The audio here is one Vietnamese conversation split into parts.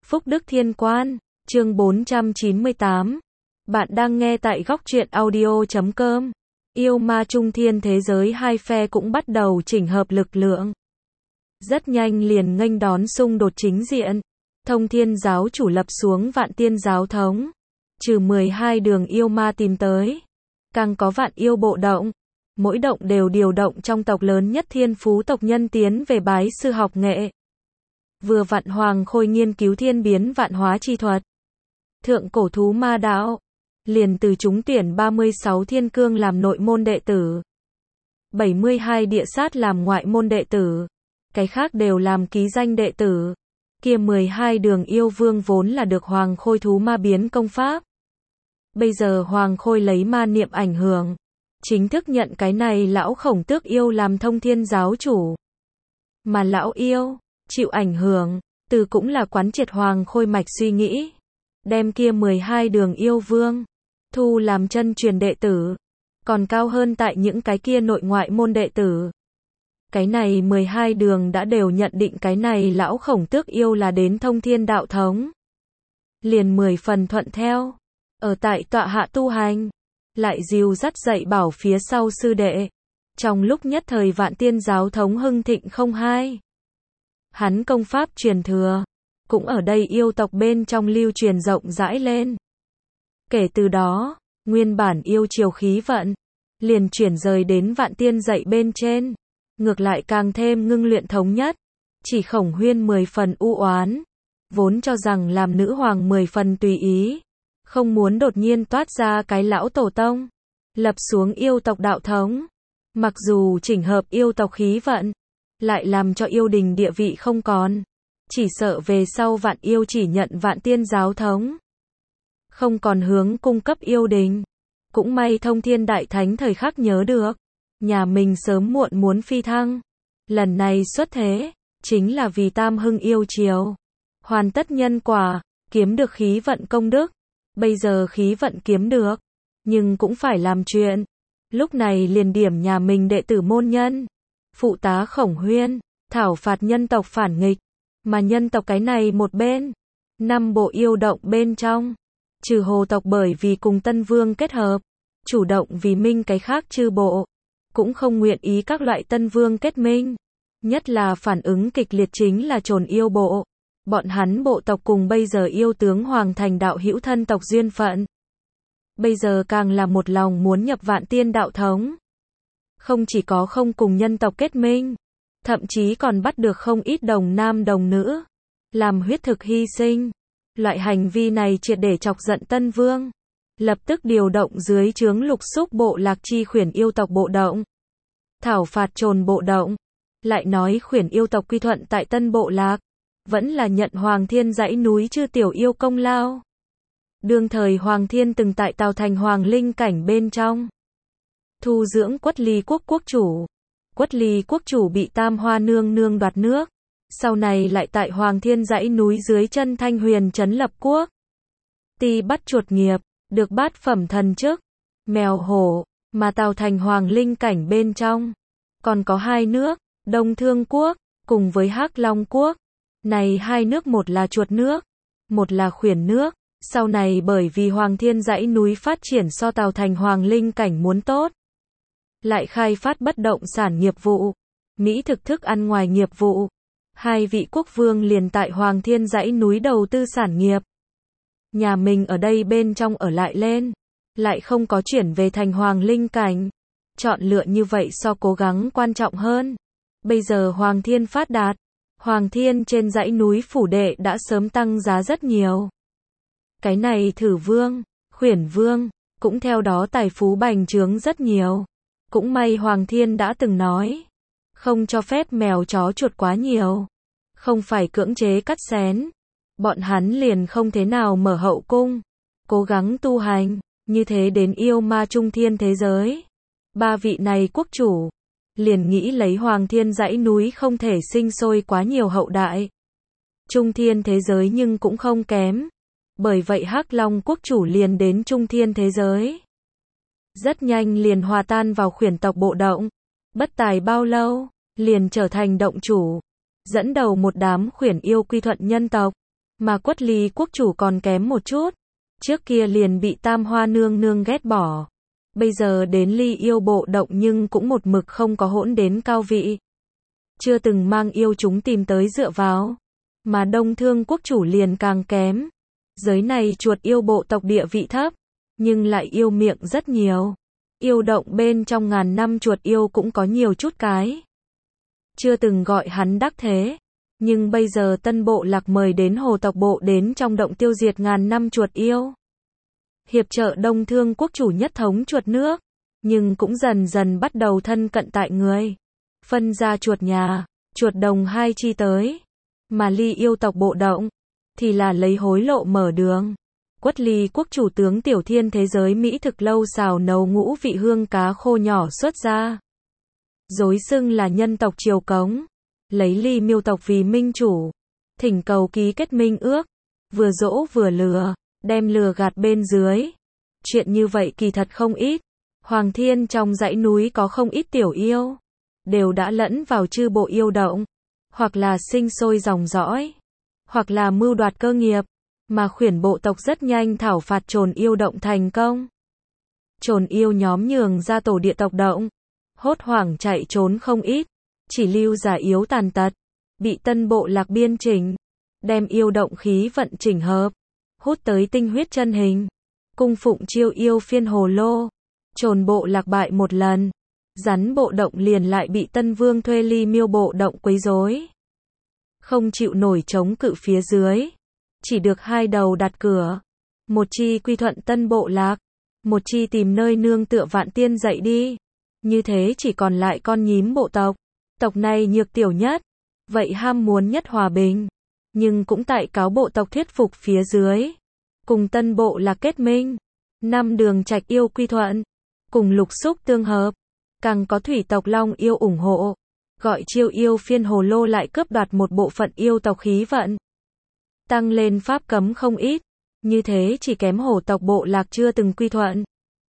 Phúc Đức Thiên Quan, chương 498. Bạn đang nghe tại góc truyện audio.com. Yêu ma trung thiên thế giới, hai phe cũng bắt đầu chỉnh hợp lực lượng. Rất nhanh liền nghênh đón xung đột chính diện. Thông Thiên giáo chủ lập xuống Vạn Tiên giáo thống, trừ 12 đường yêu ma tìm tới. Càng có Vạn Yêu bộ động, mỗi động đều điều động trong tộc lớn nhất thiên phú tộc nhân tiến về bái sư học nghệ. Vừa vặn Hoàng Khôi nghiên cứu thiên biến vạn hóa chi thuật, thượng cổ thú ma đạo, liền từ chúng tuyển 36 thiên cương làm nội môn đệ tử, 72 địa sát làm ngoại môn đệ tử, cái khác đều làm ký danh đệ tử. Kia 12 đường yêu vương vốn là được Hoàng Khôi thú ma biến công pháp. Bây giờ Hoàng Khôi lấy ma niệm ảnh hưởng, chính thức nhận cái này lão Khổng Tước yêu làm Thông Thiên giáo chủ. Mà lão yêu chịu ảnh hưởng, từ cũng là quán triệt Hoàng Khôi mạch suy nghĩ, đem kia 12 đường yêu vương thu làm chân truyền đệ tử, còn cao hơn tại những cái kia nội ngoại môn đệ tử. Cái này 12 đường đã đều nhận định cái này lão Khổng Tước yêu là đến Thông Thiên đạo thống, liền 10 phần thuận theo, ở tại tọa hạ tu hành, lại dìu dắt dạy bảo phía sau sư đệ. Trong lúc nhất thời Vạn Tiên giáo thống hưng thịnh không hai. Hắn công pháp truyền thừa, cũng ở đây yêu tộc bên trong lưu truyền rộng rãi lên. Kể từ đó, nguyên bản yêu triều khí vận, liền chuyển rời đến Vạn Tiên dạy bên trên, ngược lại càng thêm ngưng luyện thống nhất. Chỉ Khổng Huyên 10 phần u oán, vốn cho rằng làm nữ hoàng 10 phần tùy ý, không muốn đột nhiên toát ra cái lão tổ tông, lập xuống yêu tộc đạo thống. Mặc dù chỉnh hợp yêu tộc khí vận, lại làm cho yêu đình địa vị không còn, chỉ sợ về sau Vạn Yêu chỉ nhận Vạn Tiên giáo thống, không còn hướng cung cấp yêu đình. Cũng may Thông Thiên đại thánh thời khắc nhớ được, nhà mình sớm muộn muốn phi thăng, lần này xuất thế, chính là vì tam hưng yêu triều, hoàn tất nhân quả, kiếm được khí vận công đức. Bây giờ khí vận kiếm được, nhưng cũng phải làm chuyện. Lúc này liền điểm nhà mình đệ tử môn nhân, phụ tá Khổng Huyên, thảo phạt nhân tộc phản nghịch. Mà nhân tộc cái này một bên, 5 bộ yêu động bên trong, trừ Hồ tộc bởi vì cùng Tân Vương kết hợp, chủ động vì minh cái khác chư bộ, cũng không nguyện ý các loại Tân Vương kết minh. Nhất là phản ứng kịch liệt chính là Trồn yêu bộ. Bọn hắn bộ tộc cùng bây giờ yêu tướng Hoàng Thành đạo hữu thân tộc duyên phận, bây giờ càng là một lòng muốn nhập Vạn Tiên đạo thống. Không chỉ có không cùng nhân tộc kết minh, thậm chí còn bắt được không ít đồng nam đồng nữ, làm huyết thực hy sinh. Loại hành vi này triệt để chọc giận Tân Vương, lập tức điều động dưới trướng Lục Xúc bộ lạc chi khuyển yêu tộc bộ động, thảo phạt Trồn bộ động. Lại nói khuyển yêu tộc quy thuận tại Tân bộ lạc, vẫn là nhận Hoàng Thiên dãy núi chư tiểu yêu công lao. Đương thời Hoàng Thiên từng tại Tào Thành Hoàng Linh cảnh bên trong thu dưỡng Quất Ly quốc quốc chủ. Quất Ly quốc chủ bị Tam Hoa nương nương đoạt nước, sau này lại tại Hoàng Thiên dãy núi dưới chân Thanh Huyền trấn lập quốc. Ti bắt chuột nghiệp, được bát phẩm thần chức, mèo hổ. Mà Tào Thành Hoàng Linh cảnh bên trong còn có 2 nước, Đông Thương quốc cùng với Hắc Long quốc. Này 2 nước, một là chuột nước, một là khuyển nước. Sau này bởi vì Hoàng Thiên dãy núi phát triển so Tào Thành Hoàng Linh cảnh muốn tốt, lại khai phát bất động sản nghiệp vụ, mỹ thực thức ăn ngoài nghiệp vụ. 2 vị quốc vương liền tại Hoàng Thiên dãy núi đầu tư sản nghiệp. Nhà mình ở đây bên trong ở lại lên, lại không có chuyển về thành Hoàng Linh cảnh. Chọn lựa như vậy so cố gắng quan trọng hơn. Bây giờ Hoàng Thiên phát đạt, Hoàng Thiên trên dãy núi phủ đệ đã sớm tăng giá rất nhiều. Cái này Thử Vương, Khuyển Vương, cũng theo đó tài phú bành trướng rất nhiều. Cũng may Hoàng Thiên đã từng nói, không cho phép mèo chó chuột quá nhiều, không phải cưỡng chế cắt xén. Bọn hắn liền không thế nào mở hậu cung, cố gắng tu hành, như thế đến yêu ma trung thiên thế giới. 3 vị này quốc chủ liền nghĩ lấy Hoàng Thiên dãy núi không thể sinh sôi quá nhiều hậu đại. Trung thiên thế giới nhưng cũng không kém. Bởi vậy Hắc Long quốc chủ liền đến trung thiên thế giới. Rất nhanh liền hòa tan vào khuyển tộc bộ động. Bất tài bao lâu, liền trở thành động chủ, dẫn đầu một đám khuyển yêu quy thuận nhân tộc. Mà Quất Ly quốc chủ còn kém một chút. Trước kia liền bị Tam Hoa nương nương ghét bỏ. Bây giờ đến Ly yêu bộ động nhưng cũng một mực không có hỗn đến cao vị. Chưa từng mang yêu chúng tìm tới dựa vào. Mà Đông Thương quốc chủ liền càng kém. Giới này chuột yêu bộ tộc địa vị thấp, nhưng lại yêu miệng rất nhiều. Yêu động bên trong ngàn năm chuột yêu cũng có nhiều chút cái. Chưa từng gọi hắn đắc thế. Nhưng bây giờ Tân Bộ Lạc mời đến hồ tộc bộ đến trong động tiêu diệt ngàn năm chuột yêu. Hiệp trợ Đông Thương quốc chủ nhất thống chuột nước. Nhưng cũng dần dần bắt đầu thân cận tại người. Phân ra chuột nhà, chuột đồng hai chi tới. Mà Ly yêu tộc bộ động, thì là lấy hối lộ mở đường. Quất Ly quốc chủ tướng Tiểu Thiên thế giới Mỹ thực lâu xào nấu ngũ vị hương cá khô nhỏ xuất ra. Dối xưng là nhân tộc Triều Cống. Lấy Ly miêu tộc vì minh chủ. Thỉnh cầu ký kết minh ước. Vừa dỗ vừa lừa, đem lừa gạt bên dưới. Chuyện như vậy kỳ thật không ít. Hoàng Thiên trong dãy núi có không ít tiểu yêu. Đều đã lẫn vào chư bộ yêu động. Hoặc là sinh sôi dòng dõi. Hoặc là mưu đoạt cơ nghiệp. Mà khuyển bộ tộc rất nhanh thảo phạt trồn yêu động thành công. Trồn yêu nhóm nhường ra tổ địa tộc động. Hốt hoảng chạy trốn không ít. Chỉ lưu giả yếu tàn tật. Bị Tân Bộ Lạc biên chỉnh. Đem yêu động khí vận chỉnh hợp. Hút tới tinh huyết chân hình. Cung phụng chiêu yêu phiên hồ lô. Trồn bộ lạc bại một lần. Rắn bộ động liền lại bị Tân Vương thuê Ly miêu bộ động quấy rối. Không chịu nổi chống cự phía dưới. Chỉ được hai đầu đặt cửa. Một chi quy thuận Tân Bộ Lạc. Một chi tìm nơi nương tựa Vạn Tiên dậy đi. Như thế chỉ còn lại con nhím bộ tộc. Tộc này nhược tiểu nhất. Vậy ham muốn nhất hòa bình. Nhưng cũng tại cáo bộ tộc thuyết phục phía dưới. Cùng Tân Bộ Lạc kết minh. 5 đường trạch yêu quy thuận. Cùng lục xúc tương hợp. Càng có thủy tộc long yêu ủng hộ. Gọi chiêu yêu phiên hồ lô lại cướp đoạt một bộ phận yêu tộc khí vận. Tăng lên pháp cấm không ít. Như thế chỉ kém hổ tộc bộ lạc chưa từng quy thuận.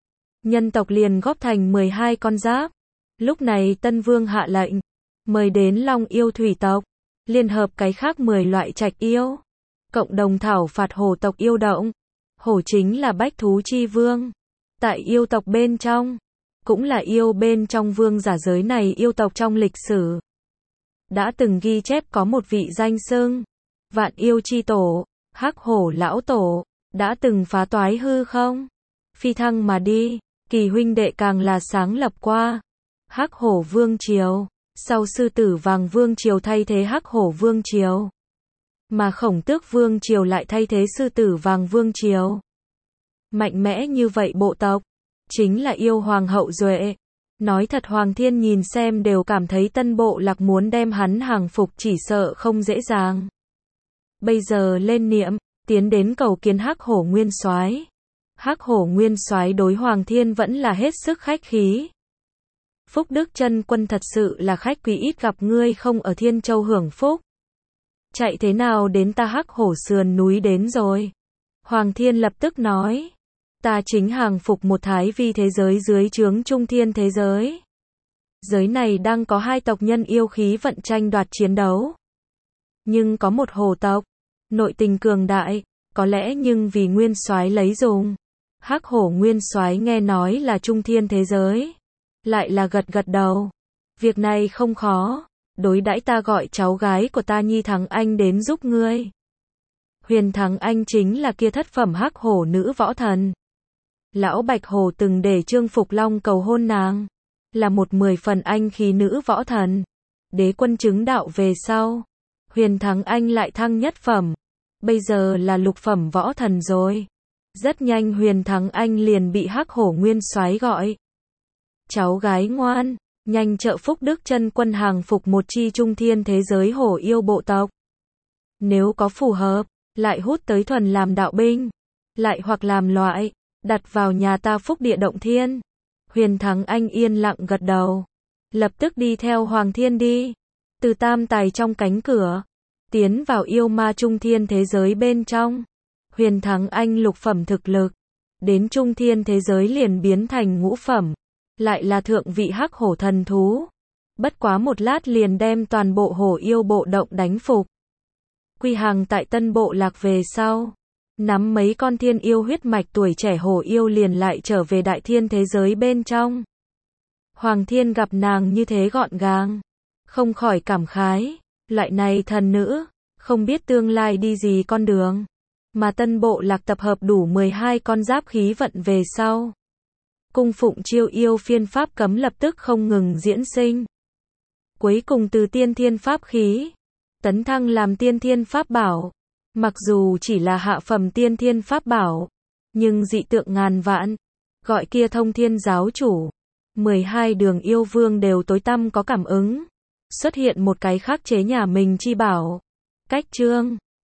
Nhân tộc liền góp thành 12 con giáp. Lúc này Tân Vương hạ lệnh. Mời đến long yêu thủy tộc. Liên hợp cái khác 10 loại trạch yêu. Cộng đồng thảo phạt hổ tộc yêu động. Hổ chính là bách thú chi vương. Tại yêu tộc bên trong. Cũng là yêu bên trong vương giả giới này yêu tộc trong lịch sử. Đã từng ghi chép có một vị danh xưng. Vạn yêu chi tổ, hắc hổ lão tổ, đã từng phá toái hư không? Phi thăng mà đi, Kỳ huynh đệ càng là sáng lập qua. Hắc hổ vương triều, sau sư tử vàng vương triều thay thế hắc hổ vương triều. Mà Khổng Tước vương triều lại thay thế sư tử vàng vương triều. Mạnh mẽ như vậy bộ tộc, chính là yêu hoàng hậu duệ. Nói thật Hoàng Thiên nhìn xem đều cảm thấy Tân Bộ Lạc muốn đem hắn hàng phục chỉ sợ không dễ dàng. Bây giờ lên niệm, tiến đến cầu kiến Hắc Hổ Nguyên Soái. Hắc Hổ Nguyên Soái đối Hoàng Thiên vẫn là hết sức khách khí. Phúc Đức Chân Quân thật sự là khách quý, ít gặp ngươi không ở Thiên Châu hưởng phúc. Chạy thế nào đến ta Hắc Hổ sườn núi đến rồi? Hoàng Thiên lập tức nói. Ta chính hàng phục một thái vi thế giới dưới trướng Trung Thiên thế giới. Giới này đang có hai tộc nhân yêu khí vận tranh đoạt chiến đấu. Nhưng có một hổ tộc, nội tình cường đại, có lẽ nhưng vì Nguyên Soái lấy dùng. Hắc Hổ Nguyên Soái nghe nói là Trung Thiên thế giới, lại là gật gật đầu. Việc này không khó, đối đãi ta gọi cháu gái của ta Nhi Thắng Anh đến giúp ngươi. Huyền Thắng Anh chính là kia thất phẩm hắc hổ nữ võ thần. Lão Bạch Hổ từng để Trương Phục Long cầu hôn nàng, là một 10 phần anh khí nữ võ thần. Đế quân chứng đạo về sau, Huyền Thắng Anh lại thăng nhất phẩm, bây giờ là lục phẩm võ thần rồi. Rất nhanh Huyền Thắng Anh liền bị Hắc Hổ Nguyên Soái gọi. Cháu gái ngoan, nhanh trợ Phúc Đức Chân Quân hàng phục một chi Trung Thiên thế giới hổ yêu bộ tộc. Nếu có phù hợp, lại hút tới thuần làm đạo binh, lại hoặc làm loại, đặt vào nhà ta Phúc Địa Động Thiên. Huyền Thắng Anh yên lặng gật đầu, lập tức đi theo Hoàng Thiên đi, từ tam tài trong cánh cửa, tiến vào yêu ma Trung Thiên thế giới bên trong. Huyền Thắng Anh lục phẩm thực lực, đến Trung Thiên thế giới liền biến thành ngũ phẩm, lại là thượng vị hắc hổ thần thú. Bất quá một lát liền đem toàn bộ hổ yêu bộ động đánh phục. quy hàng tại Tân Bộ Lạc về sau. Nắm mấy con thiên yêu huyết mạch tuổi trẻ hổ yêu liền lại trở về đại thiên thế giới bên trong. Hoàng thiên gặp nàng như thế gọn gàng, không khỏi cảm khái, loại này thần nữ, không biết tương lai đi gì con đường. Mà Tân Bộ Lạc tập hợp đủ 12 con giáp khí vận về sau. Cung phụng chiêu yêu phiên pháp cấm lập tức không ngừng diễn sinh. Cuối cùng từ tiên thiên pháp khí, tấn thăng làm tiên thiên pháp bảo. Mặc dù chỉ là hạ phẩm tiên thiên pháp bảo, nhưng dị tượng ngàn vạn, gọi kia thông thiên giáo chủ. 12 đường yêu vương đều tối tăm có cảm ứng. Xuất hiện một cái khắc chế nhà mình chi bảo. Cách chương